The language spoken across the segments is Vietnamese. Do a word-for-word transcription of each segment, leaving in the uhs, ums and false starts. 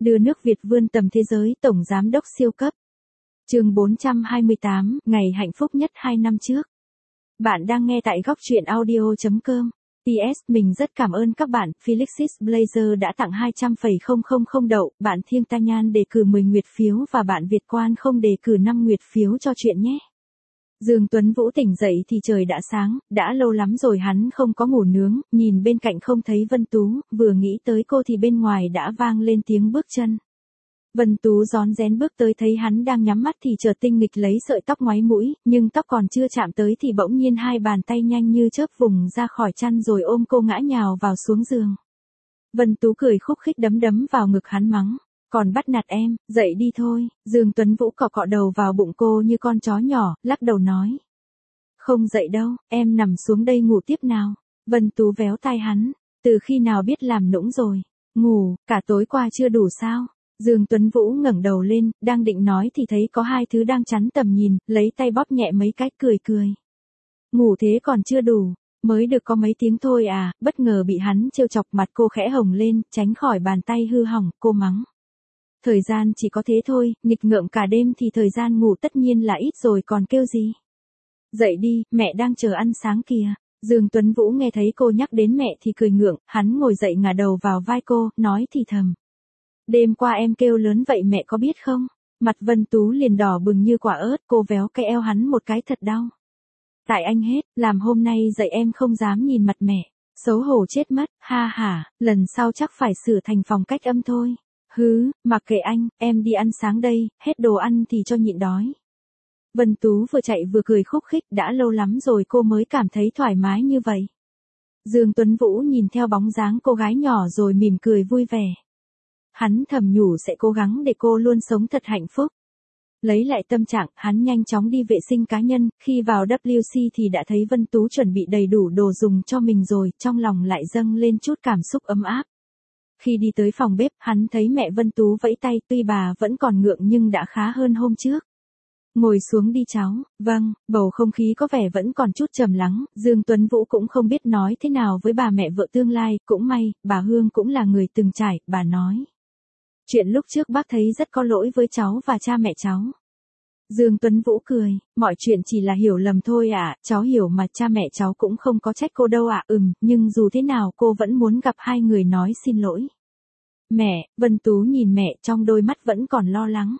Đưa nước Việt vươn tầm thế giới, Tổng Giám đốc siêu cấp. Chương bốn trăm hai mươi tám, ngày hạnh phúc nhất hai năm trước. Bạn đang nghe tại góc truyện audio chấm com. pê ét Mình rất cảm ơn các bạn, Felixis Blazer đã tặng hai trăm phẩy không không không đậu, bạn Thiêng Ta Nhan đề cử mười nguyệt phiếu và bạn Việt Quan không đề cử năm nguyệt phiếu cho chuyện nhé. Dương Tuấn Vũ tỉnh dậy thì trời đã sáng, đã lâu lắm rồi hắn không có ngủ nướng, nhìn bên cạnh không thấy Vân Tú, vừa nghĩ tới cô thì bên ngoài đã vang lên tiếng bước chân. Vân Tú rón rén bước tới thấy hắn đang nhắm mắt thì chợt tinh nghịch lấy sợi tóc ngoáy mũi, nhưng tóc còn chưa chạm tới thì bỗng nhiên hai bàn tay nhanh như chớp vùng ra khỏi chăn rồi ôm cô ngã nhào vào xuống giường. Vân Tú cười khúc khích đấm đấm vào ngực hắn mắng. Còn bắt nạt em, dậy đi thôi. Dương Tuấn Vũ cọ cọ đầu vào bụng cô như con chó nhỏ, lắc đầu nói. Không dậy đâu, em nằm xuống đây ngủ tiếp nào. Vân Tú véo tai hắn, từ khi nào biết làm nũng rồi. Ngủ, cả tối qua chưa đủ sao. Dương Tuấn Vũ ngẩng đầu lên, đang định nói thì thấy có hai thứ đang chắn tầm nhìn, lấy tay bóp nhẹ mấy cái cười cười. Ngủ thế còn chưa đủ, mới được có mấy tiếng thôi à, bất ngờ bị hắn trêu chọc mặt cô khẽ hồng lên, tránh khỏi bàn tay hư hỏng, cô mắng. Thời gian chỉ có thế thôi, nghịch ngợm cả đêm thì thời gian ngủ tất nhiên là ít rồi còn kêu gì. Dậy đi, mẹ đang chờ ăn sáng kìa. Dương Tuấn Vũ nghe thấy cô nhắc đến mẹ thì cười ngượng, hắn ngồi dậy ngả đầu vào vai cô, nói thì thầm. Đêm qua em kêu lớn vậy mẹ có biết không? Mặt Vân Tú liền đỏ bừng như quả ớt, cô véo cái eo hắn một cái thật đau. Tại anh hết, làm hôm nay dậy em không dám nhìn mặt mẹ. Xấu hổ chết mất, ha ha, lần sau chắc phải sửa thành phòng cách âm thôi. Hứ, mặc kệ anh, em đi ăn sáng đây, hết đồ ăn thì cho nhịn đói. Vân Tú vừa chạy vừa cười khúc khích, đã lâu lắm rồi cô mới cảm thấy thoải mái như vậy. Dương Tuấn Vũ nhìn theo bóng dáng cô gái nhỏ rồi mỉm cười vui vẻ. Hắn thầm nhủ sẽ cố gắng để cô luôn sống thật hạnh phúc. Lấy lại tâm trạng, hắn nhanh chóng đi vệ sinh cá nhân, khi vào vê kép xê thì đã thấy Vân Tú chuẩn bị đầy đủ đồ dùng cho mình rồi, trong lòng lại dâng lên chút cảm xúc ấm áp. Khi đi tới phòng bếp, hắn thấy mẹ Vân Tú vẫy tay, tuy bà vẫn còn ngượng nhưng đã khá hơn hôm trước. Ngồi xuống đi cháu. Vâng, bầu không khí có vẻ vẫn còn chút trầm lắng, Dương Tuấn Vũ cũng không biết nói thế nào với bà mẹ vợ tương lai, cũng may, bà Hương cũng là người từng trải, bà nói. Chuyện lúc trước bác thấy rất có lỗi với cháu và cha mẹ cháu. Dương Tuấn Vũ cười, mọi chuyện chỉ là hiểu lầm thôi ạ, à, cháu hiểu mà cha mẹ cháu cũng không có trách cô đâu ạ, à. Ừm, nhưng dù thế nào cô vẫn muốn gặp hai người nói xin lỗi. Mẹ, Vân Tú nhìn mẹ trong đôi mắt vẫn còn lo lắng.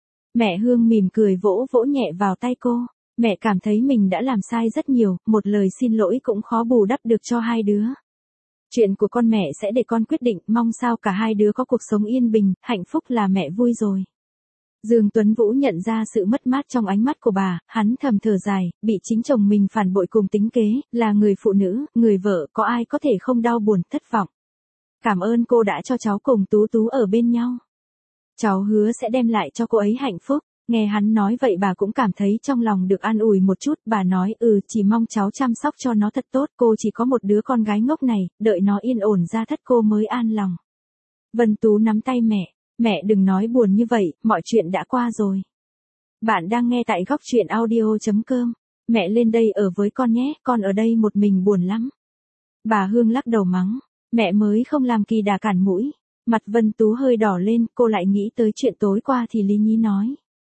Mẹ Hương mỉm cười vỗ vỗ nhẹ vào tay cô, mẹ cảm thấy mình đã làm sai rất nhiều, một lời xin lỗi cũng khó bù đắp được cho hai đứa. Chuyện của con mẹ sẽ để con quyết định, mong sao cả hai đứa có cuộc sống yên bình, hạnh phúc là mẹ vui rồi. Dương Tuấn Vũ nhận ra sự mất mát trong ánh mắt của bà, hắn thầm thở dài, bị chính chồng mình phản bội cùng tính kế, là người phụ nữ, người vợ, có ai có thể không đau buồn, thất vọng. Cảm ơn cô đã cho cháu cùng Tú Tú ở bên nhau. Cháu hứa sẽ đem lại cho cô ấy hạnh phúc. Nghe hắn nói vậy bà cũng cảm thấy trong lòng được an ủi một chút, bà nói ừ chỉ mong cháu chăm sóc cho nó thật tốt, cô chỉ có một đứa con gái ngốc này, đợi nó yên ổn ra thất cô mới an lòng. Vân Tú nắm tay mẹ, mẹ đừng nói buồn như vậy, mọi chuyện đã qua rồi. Bạn đang nghe tại góc truyện audio chấm com, mẹ lên đây ở với con nhé, con ở đây một mình buồn lắm. Bà Hương lắc đầu mắng, mẹ mới không làm kỳ đà cản mũi. Mặt Vân Tú hơi đỏ lên, cô lại nghĩ tới chuyện tối qua thì lý nhí nói.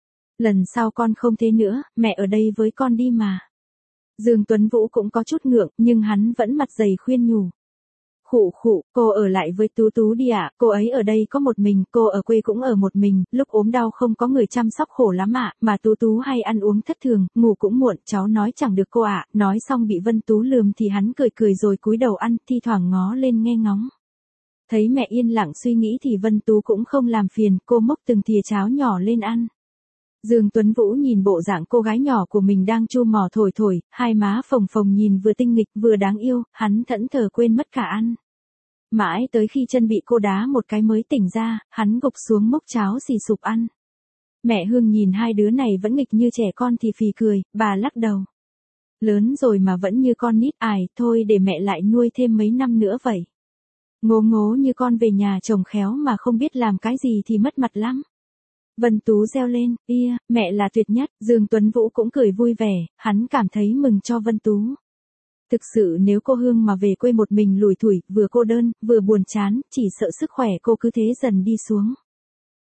Lần sau con không thế nữa, mẹ ở đây với con đi mà. Dương Tuấn Vũ cũng có chút ngượng, nhưng hắn vẫn mặt dày khuyên nhủ. Khụ khụ, cô ở lại với Tú Tú đi ạ, à, cô ấy ở đây có một mình, cô ở quê cũng ở một mình, lúc ốm đau không có người chăm sóc khổ lắm ạ, à, mà Tú Tú hay ăn uống thất thường, ngủ cũng muộn, cháu nói chẳng được cô ạ, à. Nói xong bị Vân Tú lườm thì hắn cười cười rồi cúi đầu ăn, thi thoảng ngó lên nghe ngóng. Thấy mẹ yên lặng suy nghĩ thì Vân Tú cũng không làm phiền, cô múc từng thìa cháo nhỏ lên ăn. Dương Tuấn Vũ nhìn bộ dạng cô gái nhỏ của mình đang chu mỏ thổi thổi, hai má phồng phồng nhìn vừa tinh nghịch vừa đáng yêu, hắn thẫn thờ quên mất cả ăn. Mãi tới khi chân bị cô đá một cái mới tỉnh ra, hắn gục xuống múc cháo xì sụp ăn. Mẹ Hương nhìn hai đứa này vẫn nghịch như trẻ con thì phì cười, bà lắc đầu. Lớn rồi mà vẫn như con nít, ải, thôi để mẹ lại nuôi thêm mấy năm nữa vậy. Ngố ngố như con về nhà chồng khéo mà không biết làm cái gì thì mất mặt lắm. Vân Tú reo lên, ia, mẹ là tuyệt nhất, Dương Tuấn Vũ cũng cười vui vẻ, hắn cảm thấy mừng cho Vân Tú. Thực sự nếu cô Hương mà về quê một mình lủi thủi, vừa cô đơn, vừa buồn chán, chỉ sợ sức khỏe cô cứ thế dần đi xuống.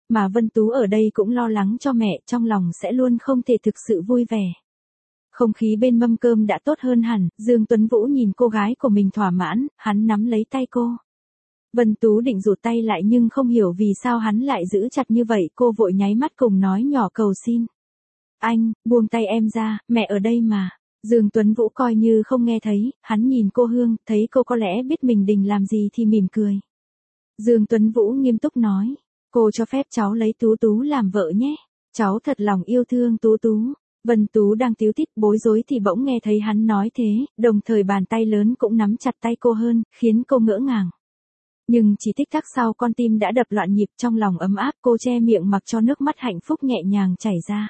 mà Vân Tú ở đây cũng lo lắng cho mẹ, trong lòng sẽ luôn không thể thực sự vui vẻ. Không khí bên mâm cơm đã tốt hơn hẳn, Dương Tuấn Vũ nhìn cô gái của mình thỏa mãn, hắn nắm lấy tay cô. Vân Tú định rụt tay lại nhưng không hiểu vì sao hắn lại giữ chặt như vậy, cô vội nháy mắt cùng nói nhỏ cầu xin. Anh, buông tay em ra, mẹ ở đây mà. Dương Tuấn Vũ coi như không nghe thấy, hắn nhìn cô Hương, thấy cô có lẽ biết mình định làm gì thì mỉm cười. Dương Tuấn Vũ nghiêm túc nói, cô cho phép cháu lấy Tú Tú làm vợ nhé, cháu thật lòng yêu thương Tú Tú. Vân Tú đang tíu tít bối rối thì bỗng nghe thấy hắn nói thế, đồng thời bàn tay lớn cũng nắm chặt tay cô hơn, khiến cô ngỡ ngàng. Nhưng chỉ tích tắc sau con tim đã đập loạn nhịp, trong lòng ấm áp, cô che miệng mặc cho nước mắt hạnh phúc nhẹ nhàng chảy ra.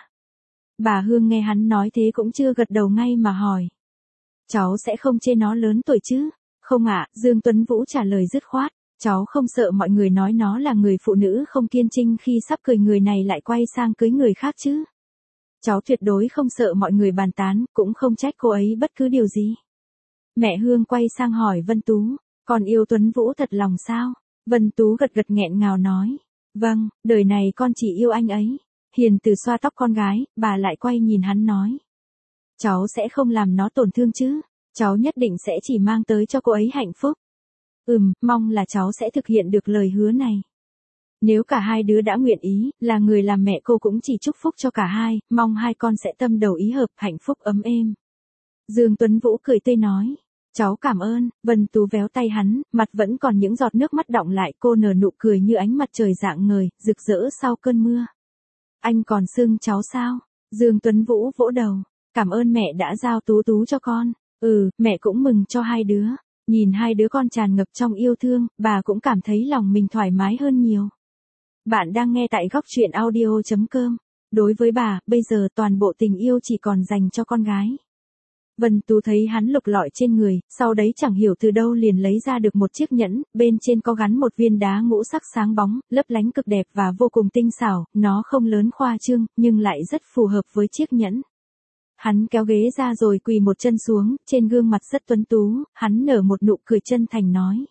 Bà Hương nghe hắn nói thế cũng chưa gật đầu ngay mà hỏi. Cháu sẽ không chê nó lớn tuổi chứ? Không ạ, Dương Tuấn Vũ trả lời dứt khoát. Cháu không sợ mọi người nói nó là người phụ nữ không kiên trinh khi sắp cưới người này lại quay sang cưới người khác chứ? Cháu tuyệt đối không sợ mọi người bàn tán, cũng không trách cô ấy bất cứ điều gì. Mẹ Hương quay sang hỏi Vân Tú, con yêu Tuấn Vũ thật lòng sao? Vân Tú gật gật nghẹn ngào nói, vâng, đời này con chỉ yêu anh ấy. Hiền từ xoa tóc con gái, bà lại quay nhìn hắn nói. Cháu sẽ không làm nó tổn thương chứ, cháu nhất định sẽ chỉ mang tới cho cô ấy hạnh phúc. Ừm, mong là cháu sẽ thực hiện được lời hứa này. Nếu cả hai đứa đã nguyện ý, là người làm mẹ cô cũng chỉ chúc phúc cho cả hai, mong hai con sẽ tâm đầu ý hợp, hạnh phúc ấm êm. Dương Tuấn Vũ cười tươi nói, cháu cảm ơn. Vân Tú véo tay hắn, mặt vẫn còn những giọt nước mắt đọng lại, cô nở nụ cười như ánh mặt trời rạng ngời, rực rỡ sau cơn mưa. Anh còn xưng cháu sao? Dương Tuấn Vũ vỗ đầu, cảm ơn mẹ đã giao Tú Tú cho con. Ừ, mẹ cũng mừng cho hai đứa. Nhìn hai đứa con tràn ngập trong yêu thương, bà cũng cảm thấy lòng mình thoải mái hơn nhiều. Bạn đang nghe tại góc truyện audio chấm com. Đối với bà, bây giờ toàn bộ tình yêu chỉ còn dành cho con gái. Vân Tú thấy hắn lục lọi trên người, sau đấy chẳng hiểu từ đâu liền lấy ra được một chiếc nhẫn, bên trên có gắn một viên đá ngũ sắc sáng bóng, lấp lánh cực đẹp và vô cùng tinh xảo, nó không lớn khoa trương, nhưng lại rất phù hợp với chiếc nhẫn. Hắn kéo ghế ra rồi quỳ một chân xuống, trên gương mặt rất tuấn tú, hắn nở một nụ cười chân thành nói.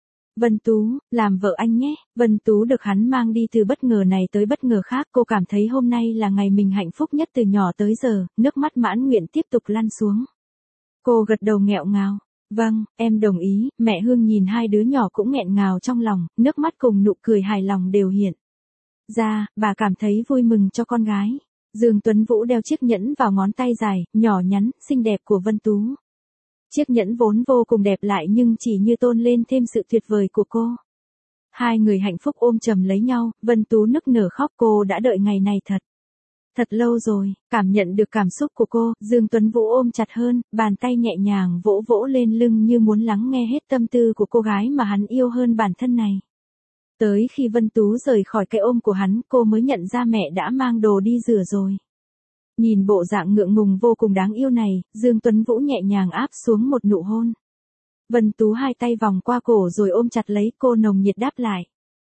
Vân Tú, làm vợ anh nhé. Vân Tú được hắn mang đi từ bất ngờ này tới bất ngờ khác, cô cảm thấy hôm nay là ngày mình hạnh phúc nhất từ nhỏ tới giờ, nước mắt mãn nguyện tiếp tục lăn xuống. Cô gật đầu nghẹo ngào. Vâng, em đồng ý. Mẹ Hương nhìn hai đứa nhỏ cũng nghẹn ngào trong lòng, nước mắt cùng nụ cười hài lòng đều hiện ra, bà cảm thấy vui mừng cho con gái. Dương Tuấn Vũ đeo chiếc nhẫn vào ngón tay dài, nhỏ nhắn, xinh đẹp của Vân Tú. Chiếc nhẫn vốn vô cùng đẹp lại nhưng chỉ như tôn lên thêm sự tuyệt vời của cô. Hai người hạnh phúc ôm chầm lấy nhau, Vân Tú nức nở khóc, cô đã đợi ngày này thật. Thật lâu rồi, cảm nhận được cảm xúc của cô, Dương Tuấn Vũ ôm chặt hơn, bàn tay nhẹ nhàng vỗ vỗ lên lưng như muốn lắng nghe hết tâm tư của cô gái mà hắn yêu hơn bản thân này. Tới khi Vân Tú rời khỏi cái ôm của hắn, cô mới nhận ra mẹ đã mang đồ đi rửa rồi. Nhìn bộ dạng ngượng ngùng vô cùng đáng yêu này, Dương Tuấn Vũ nhẹ nhàng áp xuống một nụ hôn. Vân Tú hai tay vòng qua cổ rồi ôm chặt lấy cô, nồng nhiệt đáp lại.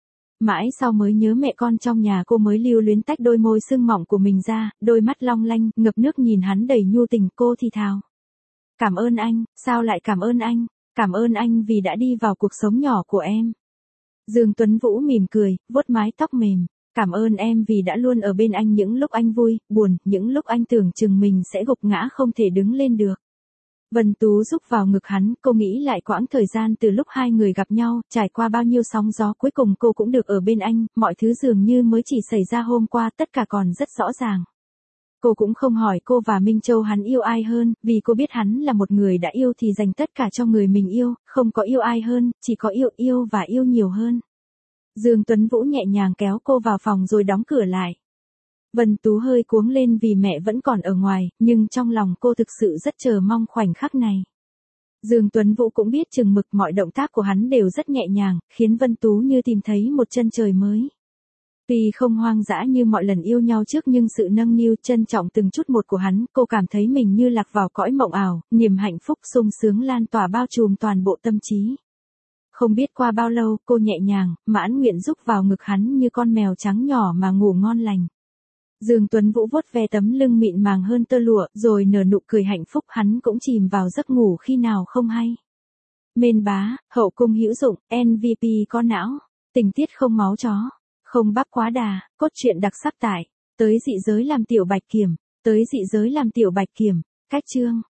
Mãi sau mới nhớ mẹ con trong nhà, cô mới lưu luyến tách đôi môi sưng mỏng của mình ra, đôi mắt long lanh, ngập nước nhìn hắn đầy nhu tình, cô thì thào. Cảm ơn anh, sao lại cảm ơn anh, cảm ơn anh vì đã đi vào cuộc sống nhỏ của em. Dương Tuấn Vũ mỉm cười, vuốt mái tóc mềm. Cảm ơn em vì đã luôn ở bên anh những lúc anh vui, buồn, những lúc anh tưởng chừng mình sẽ gục ngã không thể đứng lên được. Vân Tú rúc vào ngực hắn, cô nghĩ lại quãng thời gian từ lúc hai người gặp nhau, trải qua bao nhiêu sóng gió, cuối cùng cô cũng được ở bên anh, mọi thứ dường như mới chỉ xảy ra hôm qua, tất cả còn rất rõ ràng. Cô cũng không hỏi cô và Minh Châu hắn yêu ai hơn, vì cô biết hắn là một người đã yêu thì dành tất cả cho người mình yêu, không có yêu ai hơn, chỉ có yêu yêu và yêu nhiều hơn. Dương Tuấn Vũ nhẹ nhàng kéo cô vào phòng rồi đóng cửa lại. Vân Tú hơi cuống lên vì mẹ vẫn còn ở ngoài, nhưng trong lòng cô thực sự rất chờ mong khoảnh khắc này. Dương Tuấn Vũ cũng biết chừng mực, mọi động tác của hắn đều rất nhẹ nhàng, khiến Vân Tú như tìm thấy một chân trời mới. Tuy không hoang dã như mọi lần yêu nhau trước nhưng sự nâng niu trân trọng từng chút một của hắn, cô cảm thấy mình như lạc vào cõi mộng ảo, niềm hạnh phúc sung sướng lan tỏa bao trùm toàn bộ tâm trí. Không biết qua bao lâu, cô nhẹ nhàng, mãn nguyện rúc vào ngực hắn như con mèo trắng nhỏ mà ngủ ngon lành. Dương Tuấn Vũ vuốt ve tấm lưng mịn màng hơn tơ lụa, rồi nở nụ cười hạnh phúc, hắn cũng chìm vào giấc ngủ khi nào không hay. Mên bá, hậu cung hữu dụng, em vê pê có não, tình tiết không máu chó. Không bắp quá đà, cốt truyện đặc sắc tại. Tới dị giới làm tiểu bạch kiểm. Tới dị giới làm tiểu bạch kiểm. Cách chương.